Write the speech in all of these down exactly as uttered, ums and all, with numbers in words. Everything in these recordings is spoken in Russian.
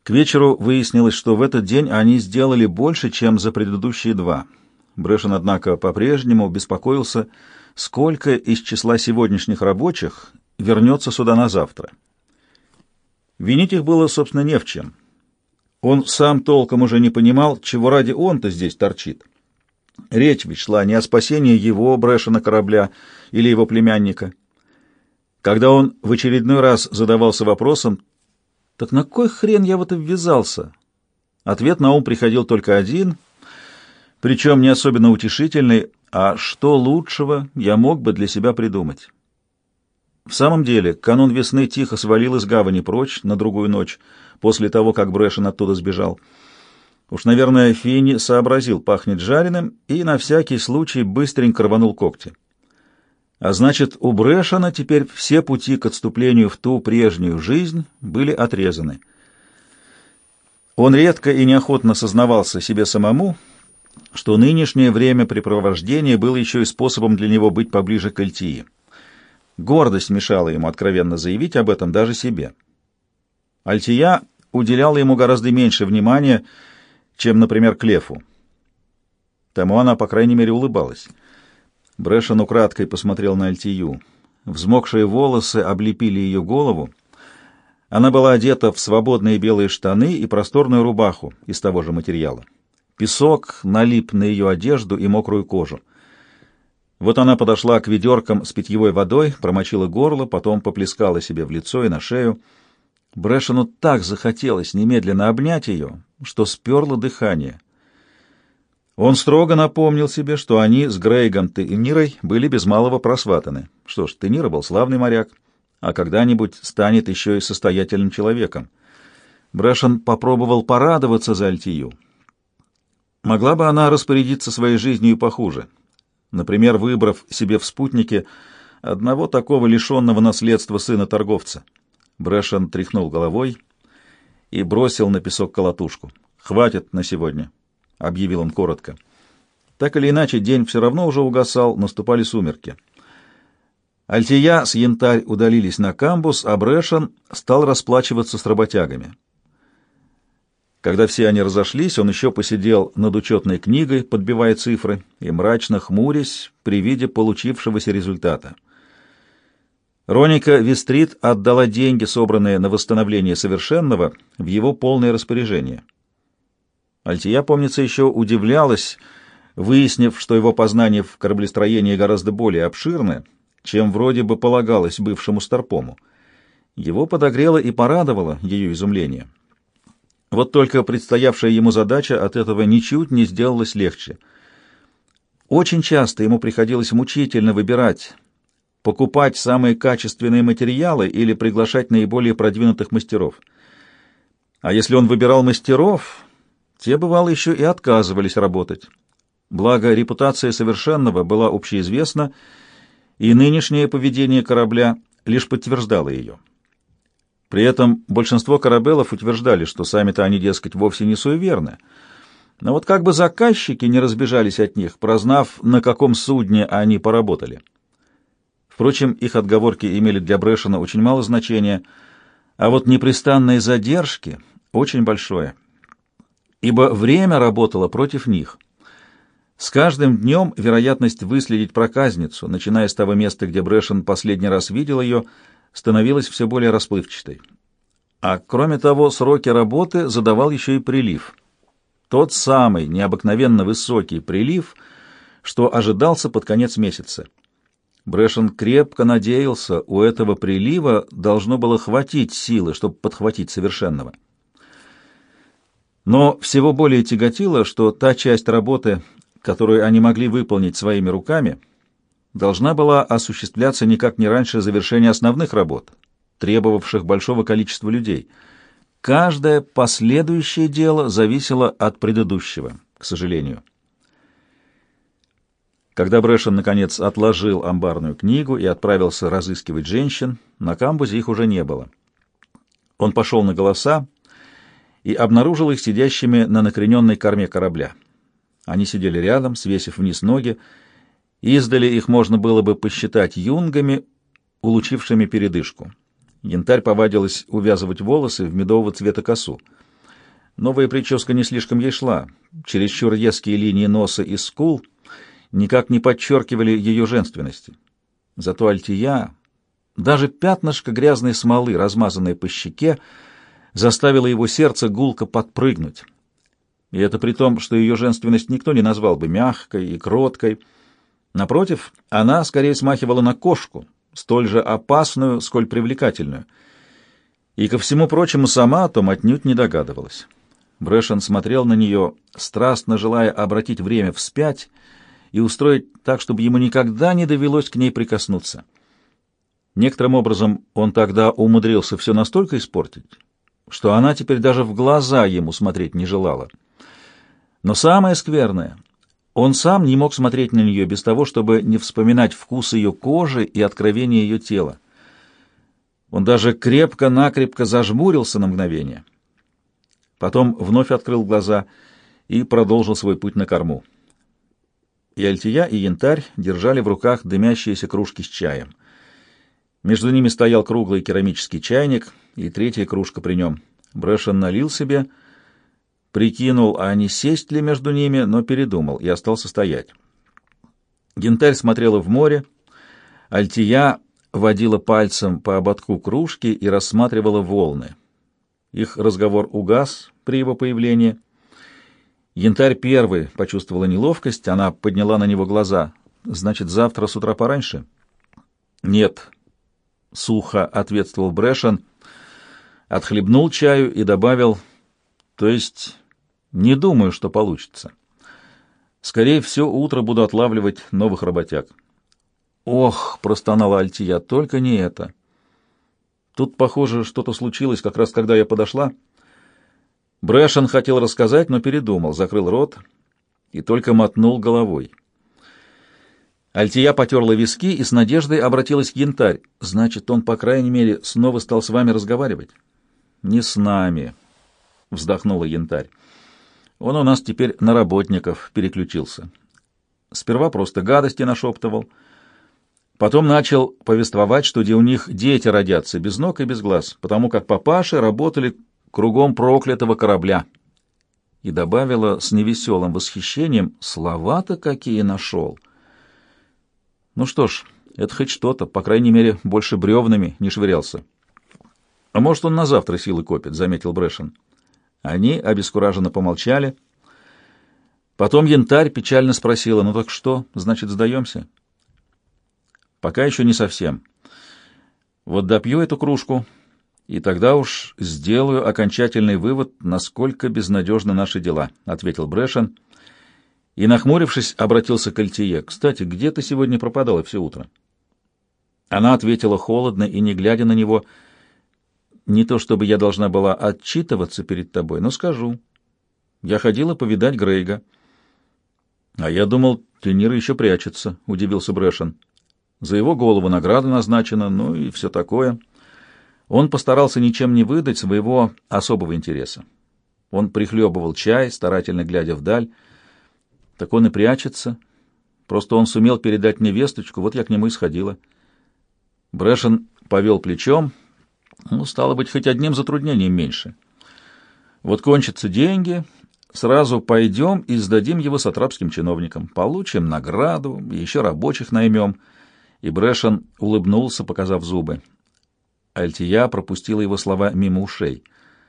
К вечеру выяснилось, что в этот день они сделали больше, чем за предыдущие два. Брэшен, однако, по-прежнему беспокоился, сколько из числа сегодняшних рабочих вернется сюда на завтра. Винить их было, собственно, не в чем. Он сам толком уже не понимал, чего ради он-то здесь торчит. Речь ведь шла не о спасении его, Брэшена, корабля или его племянника. Когда он в очередной раз задавался вопросом, «Так на кой хрен я в это ввязался?» Ответ на ум приходил только один, причем не особенно утешительный, а что лучшего я мог бы для себя придумать. В самом деле, канун весны тихо свалил из гавани прочь на другую ночь, после того, как Брэшен оттуда сбежал. Уж, наверное, Финни сообразил, пахнет жареным, и на всякий случай быстренько рванул когти. А значит, у Брэшена теперь все пути к отступлению в ту прежнюю жизнь были отрезаны. Он редко и неохотно сознавался себе самому, что нынешнее времяпрепровождение было еще и способом для него быть поближе к Альтии. Гордость мешала ему откровенно заявить об этом даже себе. Альтия уделяла ему гораздо меньше внимания, чем, например, Клефу. Тому она, по крайней мере, улыбалась. Брэшен украдкой посмотрел на Альтию. Взмокшие волосы облепили ее голову. Она была одета в свободные белые штаны и просторную рубаху из того же материала. Песок налип на ее одежду и мокрую кожу. Вот она подошла к ведеркам с питьевой водой, промочила горло, потом поплескала себе в лицо и на шею. Брэшену так захотелось немедленно обнять ее, что сперло дыхание. Он строго напомнил себе, что они с Грейгом Тенирой были без малого просватаны. Что ж, Тенира был славный моряк, а когда-нибудь станет еще и состоятельным человеком. Брэшен попробовал порадоваться за Альтию. Могла бы она распорядиться своей жизнью и похуже, например, выбрав себе в спутнике одного такого лишенного наследства сына торговца. Брэшен тряхнул головой и бросил на песок колотушку. «Хватит на сегодня», — объявил он коротко. Так или иначе, день все равно уже угасал, наступали сумерки. Альтия с Янтарь удалились на камбус, а Брэшен стал расплачиваться с работягами. Когда все они разошлись, он еще посидел над учетной книгой, подбивая цифры, и мрачно хмурясь при виде получившегося результата. Роника Вестрит отдала деньги, собранные на восстановление совершенного, в его полное распоряжение. Альтия, помнится, еще удивлялась, выяснив, что его познания в кораблестроении гораздо более обширны, чем вроде бы полагалось бывшему старпому. Его подогрело и порадовало ее изумление. Вот только предстоявшая ему задача от этого ничуть не сделалась легче. Очень часто ему приходилось мучительно выбирать, покупать самые качественные материалы или приглашать наиболее продвинутых мастеров. А если он выбирал мастеров, те, бывало, еще и отказывались работать. Благо, репутация совершенного была общеизвестна, и нынешнее поведение корабля лишь подтверждало ее. При этом большинство корабелов утверждали, что сами-то они, дескать, вовсе не суеверны. Но вот как бы заказчики не разбежались от них, прознав, на каком судне они поработали. Впрочем, их отговорки имели для Брэшена очень мало значения, а вот непрестанные задержки очень большое, ибо время работало против них. С каждым днем вероятность выследить проказницу, начиная с того места, где Брэшен последний раз видел ее, становилась все более расплывчатой. А кроме того, сроки работы задавал еще и прилив. Тот самый необыкновенно высокий прилив, что ожидался под конец месяца. Брэшен крепко надеялся, у этого прилива должно было хватить силы, чтобы подхватить совершенного. Но всего более тяготило, что та часть работы, которую они могли выполнить своими руками, должна была осуществляться никак не раньше завершения основных работ, требовавших большого количества людей. Каждое последующее дело зависело от предыдущего, к сожалению. Когда Брэшен, наконец, отложил амбарную книгу и отправился разыскивать женщин, на камбузе их уже не было. Он пошел на голоса и обнаружил их сидящими на накрененной корме корабля. Они сидели рядом, свесив вниз ноги. Издали их можно было бы посчитать юнгами, улучившими передышку. Янтарь повадилась увязывать волосы в медового цвета косу. Новая прическа не слишком ей шла. Чересчур резкие линии носа и скул никак не подчеркивали ее женственности. Зато Альтия, даже пятнышко грязной смолы, размазанное по щеке, заставило его сердце гулко подпрыгнуть. И это при том, что ее женственность никто не назвал бы мягкой и кроткой. Напротив, она скорее смахивала на кошку, столь же опасную, сколь привлекательную. И, ко всему прочему, сама о том отнюдь не догадывалась. Брэшен смотрел на нее, страстно желая обратить время вспять и устроить так, чтобы ему никогда не довелось к ней прикоснуться. Некоторым образом он тогда умудрился все настолько испортить, что она теперь даже в глаза ему смотреть не желала. Но самое скверное, он сам не мог смотреть на нее без того, чтобы не вспоминать вкус ее кожи и откровение ее тела. Он даже крепко-накрепко зажмурился на мгновение. Потом вновь открыл глаза и продолжил свой путь на корму. И Альтия, и Янтарь держали в руках дымящиеся кружки с чаем. Между ними стоял круглый керамический чайник и третья кружка при нем. Брэшен налил себе, прикинул, а не сесть ли между ними, но передумал и остался стоять. Янтарь смотрела в море, Альтия водила пальцем по ободку кружки и рассматривала волны. Их разговор угас при его появлении. Янтарь первый почувствовала неловкость, она подняла на него глаза. «Значит, завтра с утра пораньше?» «Нет», — сухо ответствовал Брэшен, отхлебнул чаю и добавил: «То есть не думаю, что получится. Скорее всего, утро буду отлавливать новых работяг». «Ох», — простонала Альтия, — «только не это. Тут, похоже, что-то случилось, как раз когда я подошла». Брэшен хотел рассказать, но передумал, закрыл рот и только мотнул головой. Альтия потерла виски и с надеждой обратилась к Янтарь. «Значит, он, по крайней мере, снова стал с вами разговаривать?» «Не с нами», — вздохнула Янтарь. «Он у нас теперь на работников переключился. Сперва просто гадости нашептывал, потом начал повествовать, что где у них дети родятся без ног и без глаз, потому как папаши работали кругом проклятого корабля». И добавила с невеселым восхищением: «Слова-то какие нашел!» «Ну что ж, это хоть что-то, по крайней мере, больше бревнами не швырялся». «А может, он на завтра силы копит», — заметил Брэшен. Они обескураженно помолчали. Потом Янтарь печально спросила: «Ну так что, значит, сдаемся?» «Пока еще не совсем. Вот допью эту кружку, и тогда уж сделаю окончательный вывод, насколько безнадежны наши дела», — ответил Брэшен. И, нахмурившись, обратился к Альтие: «Кстати, где ты сегодня пропадала все утро?» Она ответила холодно и, не глядя на него: «Не то чтобы я должна была отчитываться перед тобой, но скажу. Я ходила повидать Грейга». «А я думал, Тенира еще прячется», — удивился Брэшен. «За его голову награда назначена, ну и все такое». Он постарался ничем не выдать своего особого интереса. Он прихлебывал чай, старательно глядя вдаль. «Так он и прячется. Просто он сумел передать мне весточку, вот я к нему и сходила». Брэшен повел плечом. Ну, стало быть, хоть одним затруднением меньше. Вот кончатся деньги, сразу пойдем и сдадим его сатрапским чиновникам. Получим награду, еще рабочих наймем. И Брэшен улыбнулся, показав зубы. Альтия пропустила его слова мимо ушей.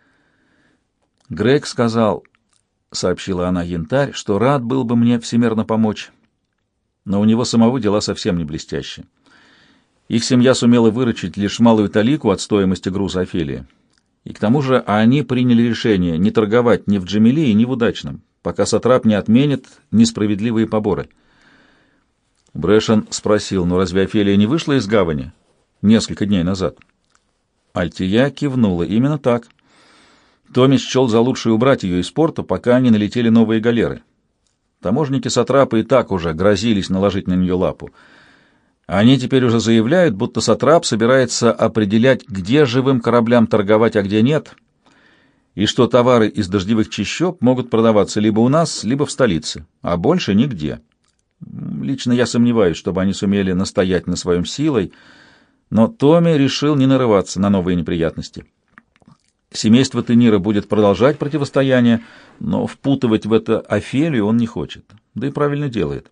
«Грег сказал, — сообщила она Янтарь, — что рад был бы мне всемерно помочь, но у него самого дела совсем не блестящие. Их семья сумела выручить лишь малую талику от стоимости груза Офелии. И к тому же они приняли решение не торговать ни в Джамилии, ни в Удачном, пока сатрап не отменит несправедливые поборы». Брэшен спросил: «Ну разве Офелия не вышла из гавани несколько дней назад?» Альтия кивнула: «Именно так. Томми счел за лучшее убрать ее из порта, пока не налетели новые галеры. Таможники сатрапа и так уже грозились наложить на нее лапу. Они теперь уже заявляют, будто сатрап собирается определять, где живым кораблям торговать, а где нет, и что товары из дождевых чащоб могут продаваться либо у нас, либо в столице, а больше нигде. Лично я сомневаюсь, чтобы они сумели настоять на своем силой, но Томми решил не нарываться на новые неприятности». Семейство Тенира будет продолжать противостояние, но впутывать в это Офелию он не хочет, да и правильно делает.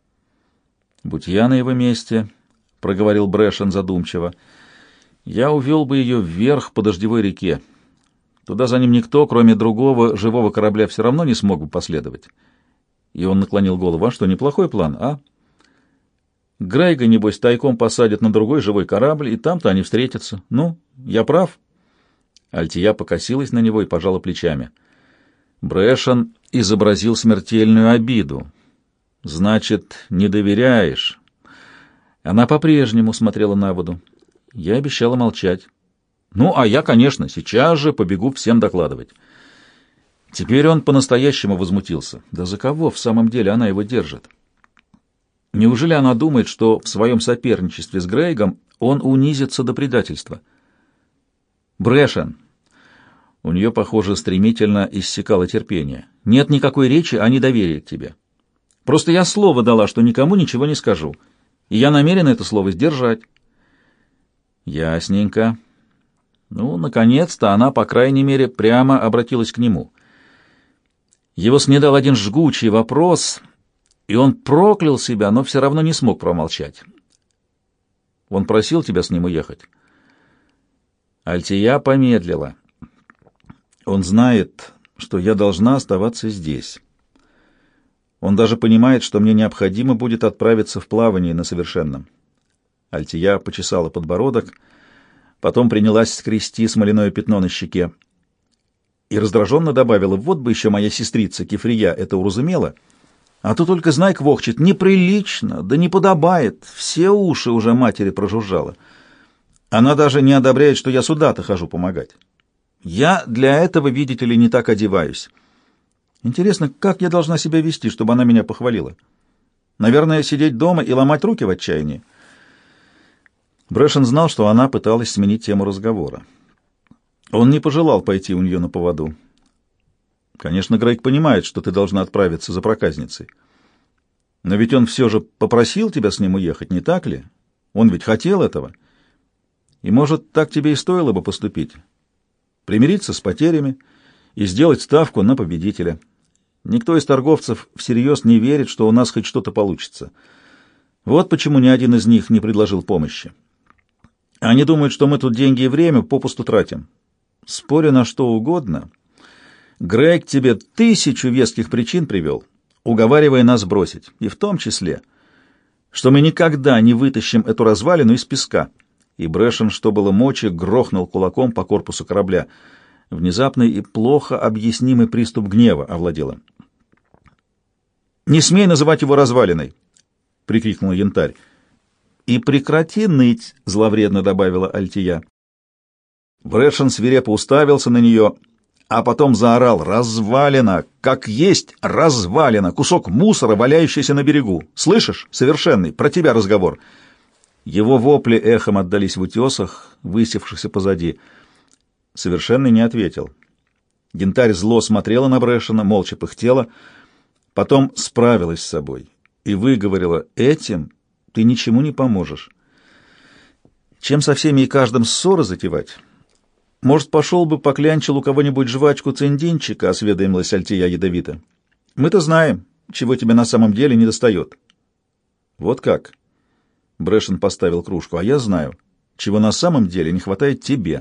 «Будь я на его месте», — проговорил Брэшен задумчиво, — «я увел бы ее вверх по дождевой реке. Туда за ним никто, кроме другого живого корабля, все равно не смог бы последовать». И он наклонил голову. «А что, неплохой план, а? Грейга, небось, тайком посадят на другой живой корабль, и там-то они встретятся. Ну, я прав?» Альтия покосилась на него и пожала плечами. Брэшен изобразил смертельную обиду. «Значит, не доверяешь?» Она по-прежнему смотрела на воду. Я обещала молчать. «Ну, а я, конечно, сейчас же побегу всем докладывать». Теперь он по-настоящему возмутился. Да за кого в самом деле она его держит? Неужели она думает, что в своем соперничестве с Грейгом он унизится до предательства? «Брэшен!» У нее, похоже, стремительно иссякало терпение. «Нет никакой речи о недоверии к тебе. Просто я слово дала, что никому ничего не скажу, и я намерена это слово сдержать». «Ясненько». Ну, наконец-то она, по крайней мере, прямо обратилась к нему. Его снедал один жгучий вопрос, и он проклял себя, но все равно не смог промолчать. «Он просил тебя с ним уехать?» Альтия помедлила. «Он знает, что я должна оставаться здесь. Он даже понимает, что мне необходимо будет отправиться в плавание на Совершенном». Альтия почесала подбородок, потом принялась скрести смоляное пятно на щеке и раздраженно добавила: «Вот бы еще моя сестрица Кефрия это уразумела, а то только, знай, квохчет, неприлично, да не подобает, все уши уже матери прожужжала. Она даже не одобряет, что я сюда-то хожу помогать. Я для этого, видите ли, не так одеваюсь. Интересно, как я должна себя вести, чтобы она меня похвалила? Наверное, сидеть дома и ломать руки в отчаянии?» Брэшен знал, что она пыталась сменить тему разговора. Он не пожелал пойти у нее на поводу. «Конечно, Грейг понимает, что ты должна отправиться за проказницей. Но ведь он все же попросил тебя с ним уехать, не так ли? Он ведь хотел этого. И, может, так тебе и стоило бы поступить. Примириться с потерями и сделать ставку на победителя. Никто из торговцев всерьез не верит, что у нас хоть что-то получится. Вот почему ни один из них не предложил помощи. Они думают, что мы тут деньги и время попусту тратим. Споря на что угодно, Грейг тебе тысячу веских причин привел, уговаривая нас бросить, и в том числе, что мы никогда не вытащим эту развалину из песка». И Брэшен, что было мочи, грохнул кулаком по корпусу корабля. Внезапный и плохо объяснимый приступ гнева овладел им. «Не смей называть его развалиной!» — прикрикнул Янтарь. «И прекрати ныть!» — зловредно добавила Альтия. Брэшен свирепо уставился на нее, а потом заорал: «Развалина! Как есть развалина! Кусок мусора, валяющийся на берегу! Слышишь, Совершенный, про тебя разговор!» Его вопли эхом отдались в утесах, высевшихся позади. Совершенный не ответил. Янтарь зло смотрела на Брэшена, молча пыхтела, потом справилась с собой и выговорила: «Этим ты ничему не поможешь. Чем со всеми и каждым ссоры затевать? Может, пошел бы поклянчил у кого-нибудь жвачку-цендинчика», — осведомилась Альтия ядовито. «Мы-то знаем, чего тебе на самом деле недостает». «Вот как?» — Брэшен поставил кружку. «А я знаю, чего на самом деле не хватает тебе».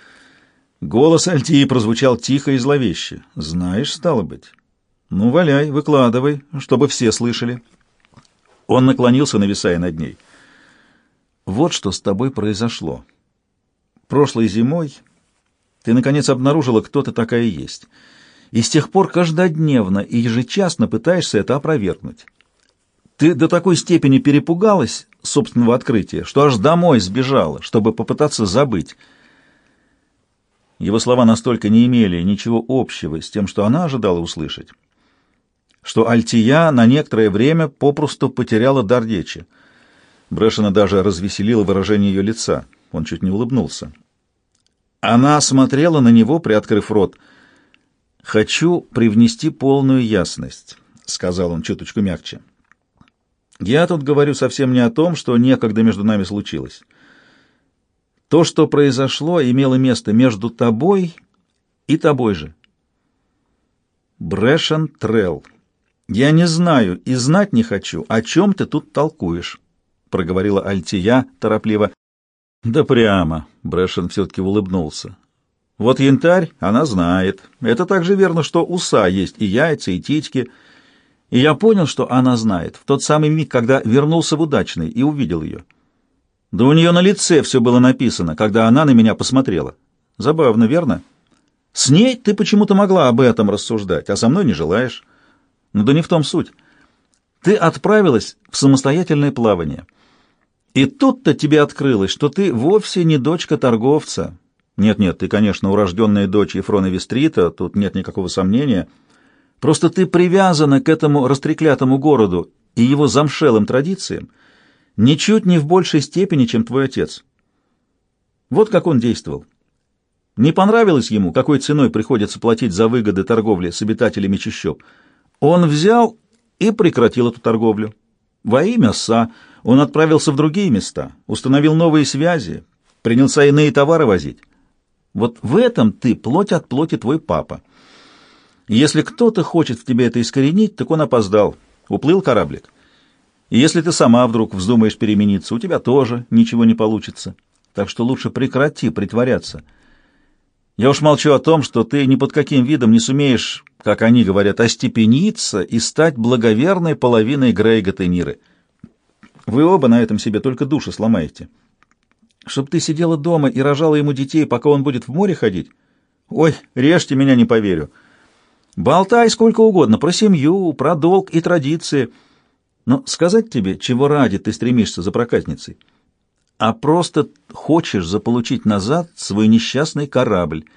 Голос Альтии прозвучал тихо и зловеще. «Знаешь, стало быть. Ну, валяй, выкладывай, чтобы все слышали». Он наклонился, нависая над ней. «Вот что с тобой произошло. Прошлой зимой ты, наконец, обнаружила, кто ты такая есть, и с тех пор каждодневно и ежечасно пытаешься это опровергнуть. Ты до такой степени перепугалась собственного открытия, что аж домой сбежала, чтобы попытаться забыть». Его слова настолько не имели ничего общего с тем, что она ожидала услышать, что Альтия на некоторое время попросту потеряла дар речи. Брэшена даже развеселило выражение ее лица. Он чуть не улыбнулся. Она смотрела на него, приоткрыв рот. «Хочу привнести полную ясность», — сказал он чуточку мягче. «Я тут говорю совсем не о том, что некогда между нами случилось. То, что произошло, имело место между тобой И тобой же. Брэшен Трелл, я не знаю и знать не хочу, о чем ты тут толкуешь, — проговорила Альтия торопливо. Да прямо, — Брэшен все-таки улыбнулся. Вот янтарь она знает. Это так же верно, что у са есть и яйца, и титьки. И я понял, что она знает, в тот самый миг, когда вернулся в Удачный и увидел ее. Да у нее на лице все было написано, когда она на меня посмотрела. Забавно, верно? С ней ты почему-то могла об этом рассуждать, а со мной не желаешь. Ну да не в том суть. Ты отправилась в самостоятельное плавание. И тут-то тебе открылось, что ты вовсе не дочка торговца. Нет-нет, ты, конечно, урожденная дочь Ефрона Вестрита, тут нет никакого сомнения. Просто ты привязана к этому растреклятому городу и его замшелым традициям ничуть не в большей степени, чем твой отец. Вот как он действовал. Не понравилось ему, какой ценой приходится платить за выгоды торговли с обитателями чащоб. Он взял и прекратил эту торговлю. Во имя Са он отправился в другие места, установил новые связи, принялся иные товары возить. Вот в этом ты плоть от плоти твой папа. Если кто-то хочет в тебе это искоренить, так он опоздал. Уплыл кораблик. И если ты сама вдруг вздумаешь перемениться, у тебя тоже ничего не получится. Так что лучше прекрати притворяться. Я уж молчу о том, что ты ни под каким видом не сумеешь, как они говорят, остепениться и стать благоверной половиной Грейга Тениры. Вы оба на этом себе только души сломаете. Чтоб ты сидела дома и рожала ему детей, пока он будет в море ходить? Ой, режьте меня, не поверю. Болтай сколько угодно про семью, про долг и традиции. Но сказать тебе, чего ради ты стремишься за проказницей? А просто хочешь заполучить назад свой несчастный корабль.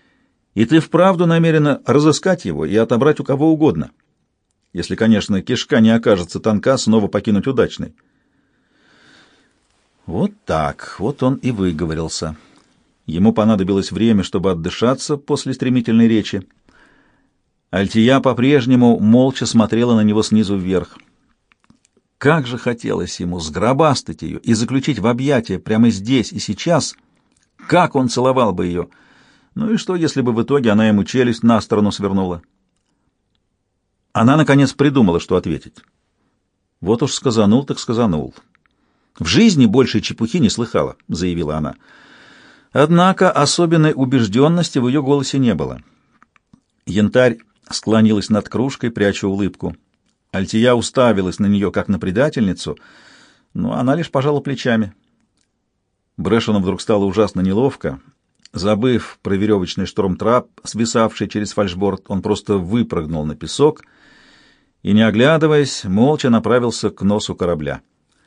И ты вправду намерена разыскать его и отобрать у кого угодно. Если, конечно, кишка не окажется тонка, снова покинуть Удачный. Вот так, вот он и выговорился. Ему понадобилось время, чтобы отдышаться после стремительной речи. Альтия по-прежнему молча смотрела на него снизу вверх. Как же хотелось ему сгробастать ее и заключить в объятия прямо здесь и сейчас. Как он целовал бы ее! Ну и что, если бы в итоге она ему челюсть на сторону свернула? Она, наконец, придумала, что ответить. Вот уж сказанул, так сказанул. «В жизни большей чепухи не слыхала», — заявила она. Однако особенной убежденности в ее голосе не было. Янтарь склонилась над кружкой, пряча улыбку. Альтия уставилась на нее, как на предательницу, но она лишь пожала плечами. Брэшену вдруг стало ужасно неловко. Забыв про веревочный шторм-трап, свисавший через фальшборд, он просто выпрыгнул на песок и, не оглядываясь, молча направился к носу корабля.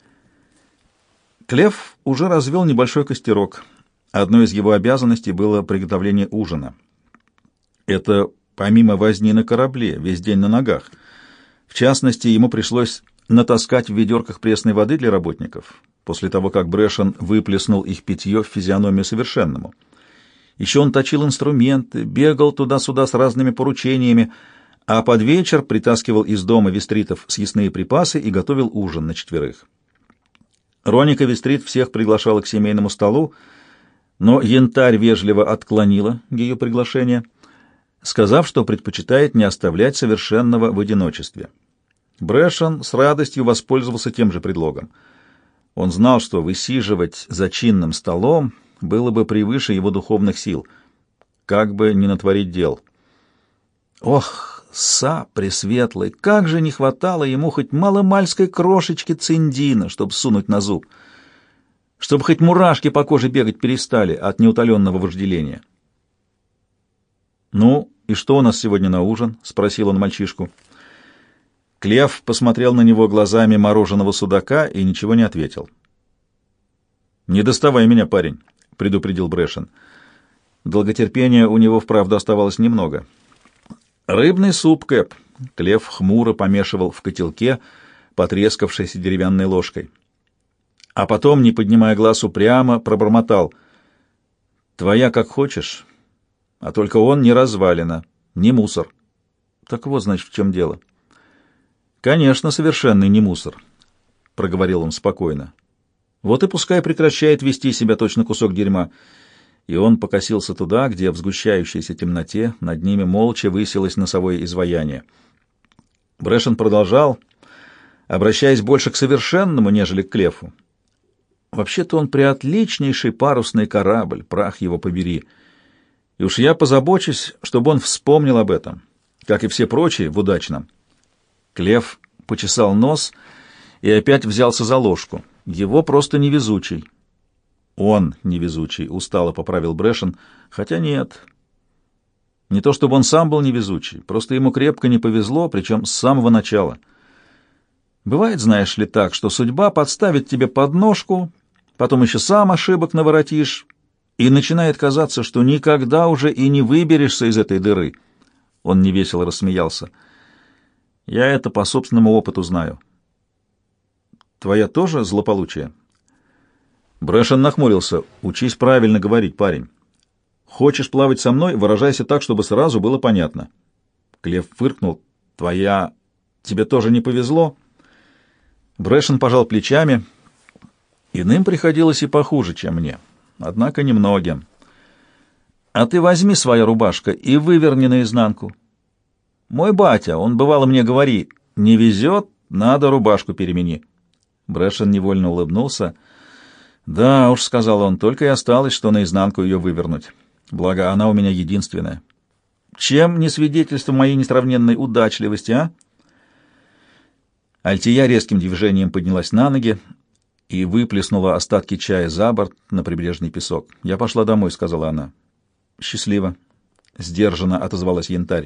Клев уже развел небольшой костерок. Одной из его обязанностей было приготовление ужина. Это помимо возни на корабле, весь день на ногах. В частности, ему пришлось натаскать в ведерках пресной воды для работников, после того, как Брэшен выплеснул их питье в физиономию совершенному. Еще он точил инструменты, бегал туда-сюда с разными поручениями, а под вечер притаскивал из дома вестритов съестные припасы и готовил ужин на четверых. Роника Вестрит всех приглашала к семейному столу, но Янтарь вежливо отклонила ее приглашение, сказав, что предпочитает не оставлять совершенного в одиночестве. Брэшен с радостью воспользовался тем же предлогом. Он знал, что высиживать за чинным столом было бы превыше его духовных сил, как бы не натворить дел. Ох, Са пресветлый, как же не хватало ему хоть маломальской крошечки циндина, чтобы сунуть на зуб, чтобы хоть мурашки по коже бегать перестали от неутоленного вожделения. «Ну, и что у нас сегодня на ужин?» — спросил он мальчишку. Клев посмотрел на него глазами мороженого судака и ничего не ответил. «Не доставай меня, парень», — предупредил Брэшен. Долготерпения у него вправду оставалось немного. «Рыбный суп, Кэп», — Клев хмуро помешивал в котелке, потрескавшейся деревянной ложкой. А потом, не поднимая глаз, упрямо пробормотал: «Твоя как хочешь, а только он не развалина, не мусор». «Так вот, значит, в чем дело». «Конечно, совершенный не мусор», — проговорил он спокойно. «Вот и пускай прекращает вести себя точно кусок дерьма. и он покосился туда, где в сгущающейся темноте над ними молча высилось носовое изваяние. Брэшен продолжал, обращаясь больше к совершенному, нежели к Клефу. Вообще-то он приотличнейший парусный корабль, прах его побери. И уж я позабочусь, чтобы он вспомнил об этом, как и все прочие в удачном. Клеф почесал нос и опять взялся за ложку. Его просто невезучий. Он невезучий, устало поправил Брэшен, хотя нет. Не то чтобы он сам был невезучий, просто ему крепко не повезло, причем с самого начала. Бывает, знаешь ли, так, что судьба подставит тебе подножку, потом еще сам ошибок наворотишь, и начинает казаться, что никогда уже и не выберешься из этой дыры. Он невесело рассмеялся. Я это по собственному опыту знаю. Твоя тоже злополучие? Брэшен нахмурился. Учись правильно говорить, парень. Хочешь плавать со мной, выражайся так, чтобы сразу было понятно. Клеф фыркнул. Твоя... Тебе тоже не повезло? Брэшен пожал плечами. Иным приходилось и похуже, чем мне. Однако немногим. А ты возьми свою рубашку и выверни наизнанку. Мой батя, он бывало мне говори, не везет, надо рубашку перемени. Брэшен невольно улыбнулся. Да уж, сказал он, только и осталось, что наизнанку ее вывернуть. Благо, она у меня единственная. Чем не свидетельство моей несравненной удачливости, а? Альтия резким движением поднялась на ноги и выплеснула остатки чая за борт на прибрежный песок. «Я пошла домой», — сказала она. «Счастливо», — сдержанно отозвалась Янтарь.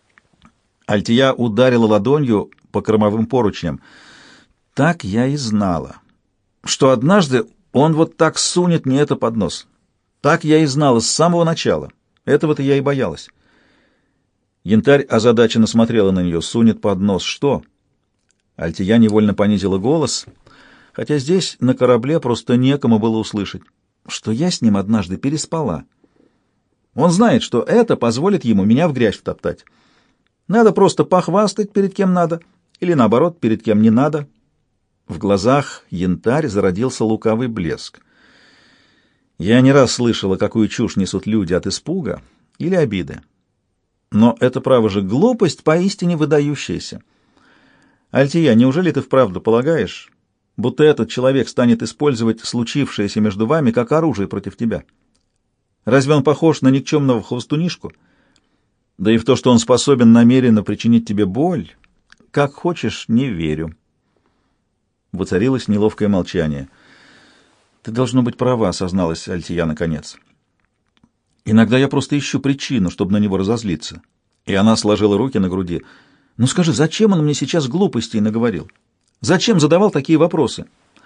Альтия ударила ладонью по кормовым поручням. «Так я и знала, что однажды он вот так сунет мне это под нос. Так я и знала с самого начала. Этого-то я и боялась». Янтарь озадаченно смотрела на нее. «Сунет под нос что?» Альтия невольно понизила голос, хотя здесь, на корабле, просто некому было услышать, что я с ним однажды переспала. Он знает, что это позволит ему меня в грязь втоптать. Надо просто похвастать, перед кем надо, или, наоборот, перед кем не надо. В глазах Янтарь зародился лукавый блеск. Я не раз слышала, какую чушь несут люди от испуга или обиды. Но это, право же, глупость поистине выдающаяся. Альтия, неужели ты вправду полагаешь, будто этот человек станет использовать случившееся между вами как оружие против тебя? Разве он похож на никчемного хвостунишку? Да и в то, что он способен намеренно причинить тебе боль, как хочешь, не верю. Воцарилось неловкое молчание. «Ты, должно быть, права», — созналась Альтия наконец. «Иногда я просто ищу причину, чтобы на него разозлиться». И она сложила руки на груди. «Ну скажи, зачем он мне сейчас глупостей наговорил? Зачем задавал такие вопросы?»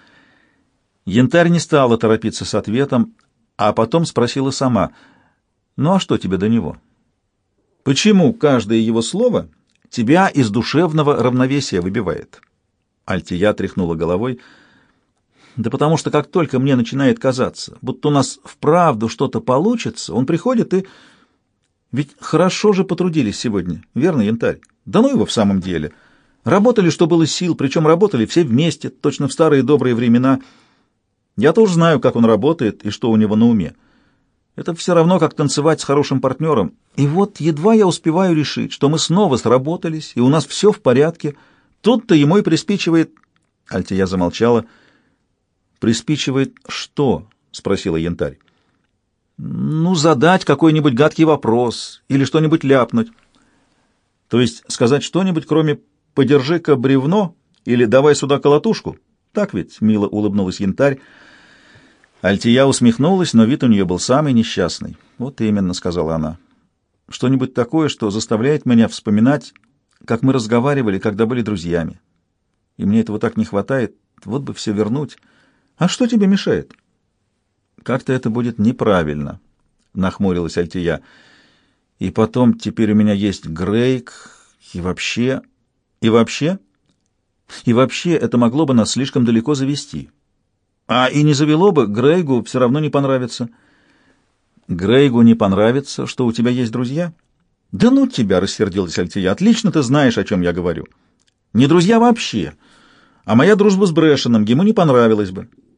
Янтарь не стала торопиться с ответом, а потом спросила сама. «Ну а что тебе до него? Почему каждое его слово тебя из душевного равновесия выбивает?» Альтия тряхнула головой. «Да потому что как только мне начинает казаться, будто у нас вправду что-то получится, он приходит и... Ведь хорошо же потрудились сегодня, верно, Янтарь? Да ну его в самом деле. Работали, что было сил, причем работали все вместе, точно в старые добрые времена. Я тоже знаю, как он работает и что у него на уме. Это все равно, как танцевать с хорошим партнером. И вот едва я успеваю решить, что мы снова сработались, и у нас все в порядке. Тут-то ему и приспичивает...» Альтия замолчала. «Приспичивает что?» — спросила Янтарь. «Ну, задать какой-нибудь гадкий вопрос или что-нибудь ляпнуть. То есть сказать что-нибудь, кроме «подержи-ка бревно» или «давай сюда колотушку»? Так ведь?» — мило улыбнулась Янтарь. Альтия усмехнулась, но вид у нее был самый несчастный. «Вот именно», — сказала она. «Что-нибудь такое, что заставляет меня вспоминать, как мы разговаривали, когда были друзьями. И мне этого так не хватает. Вот бы все вернуть. А что тебе мешает?» «Как-то это будет неправильно», — нахмурилась Альтия. «И потом, теперь у меня есть Грейг, и вообще... И вообще... И вообще это могло бы нас слишком далеко завести. А и не завело бы, Грейгу все равно не понравится». «Грейгу не понравится, что у тебя есть друзья?» «Да ну тебя!» — рассердилась Альтия. «Отлично ты знаешь, о чем я говорю. Не друзья вообще, а моя дружба с Брэшеном ему не понравилась бы».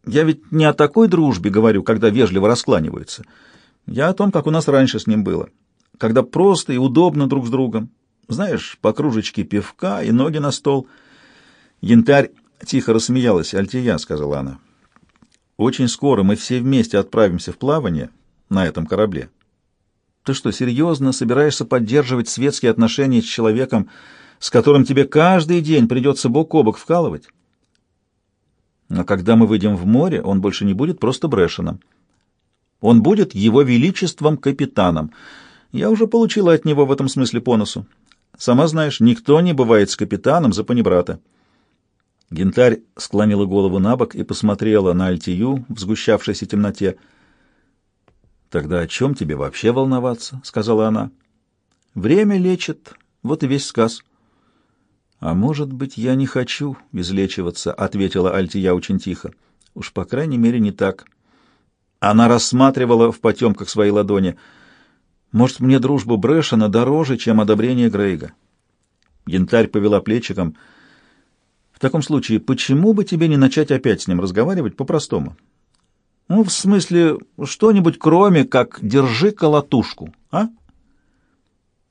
Я ведь не о такой дружбе говорю, когда вежливо раскланиваются. Я о том, как у нас раньше с ним было, когда просто и удобно друг с другом. Знаешь, по кружечке пивка и ноги на стол. Янтарь тихо рассмеялась. «Альтия», — сказала она, — «очень скоро мы все вместе отправимся в плавание на этом корабле. Ты что, серьезно собираешься поддерживать светские отношения с человеком, с которым тебе каждый день придется бок о бок вкалывать? Но когда мы выйдем в море, он больше не будет просто Брэшеном. Он будет его величеством капитаном. Я уже получила от него в этом смысле по носу. Сама знаешь, никто не бывает с капитаном за панибрата». Гентарь склонила голову на бок и посмотрела на Альтию в сгущавшейся темноте. «Тогда о чем тебе вообще волноваться?» — сказала она. «Время лечит, вот и весь сказ». «А может быть, я не хочу излечиваться», — ответила Альтия очень тихо. «Уж, по крайней мере, не так». Она рассматривала в потемках свои ладони. «Может, мне дружба Брэшена дороже, чем одобрение Грейга?» Янтарь повела плечиком. «В таком случае, почему бы тебе не начать опять с ним разговаривать по-простому? Ну, в смысле, что-нибудь кроме как «держи колотушку», а?»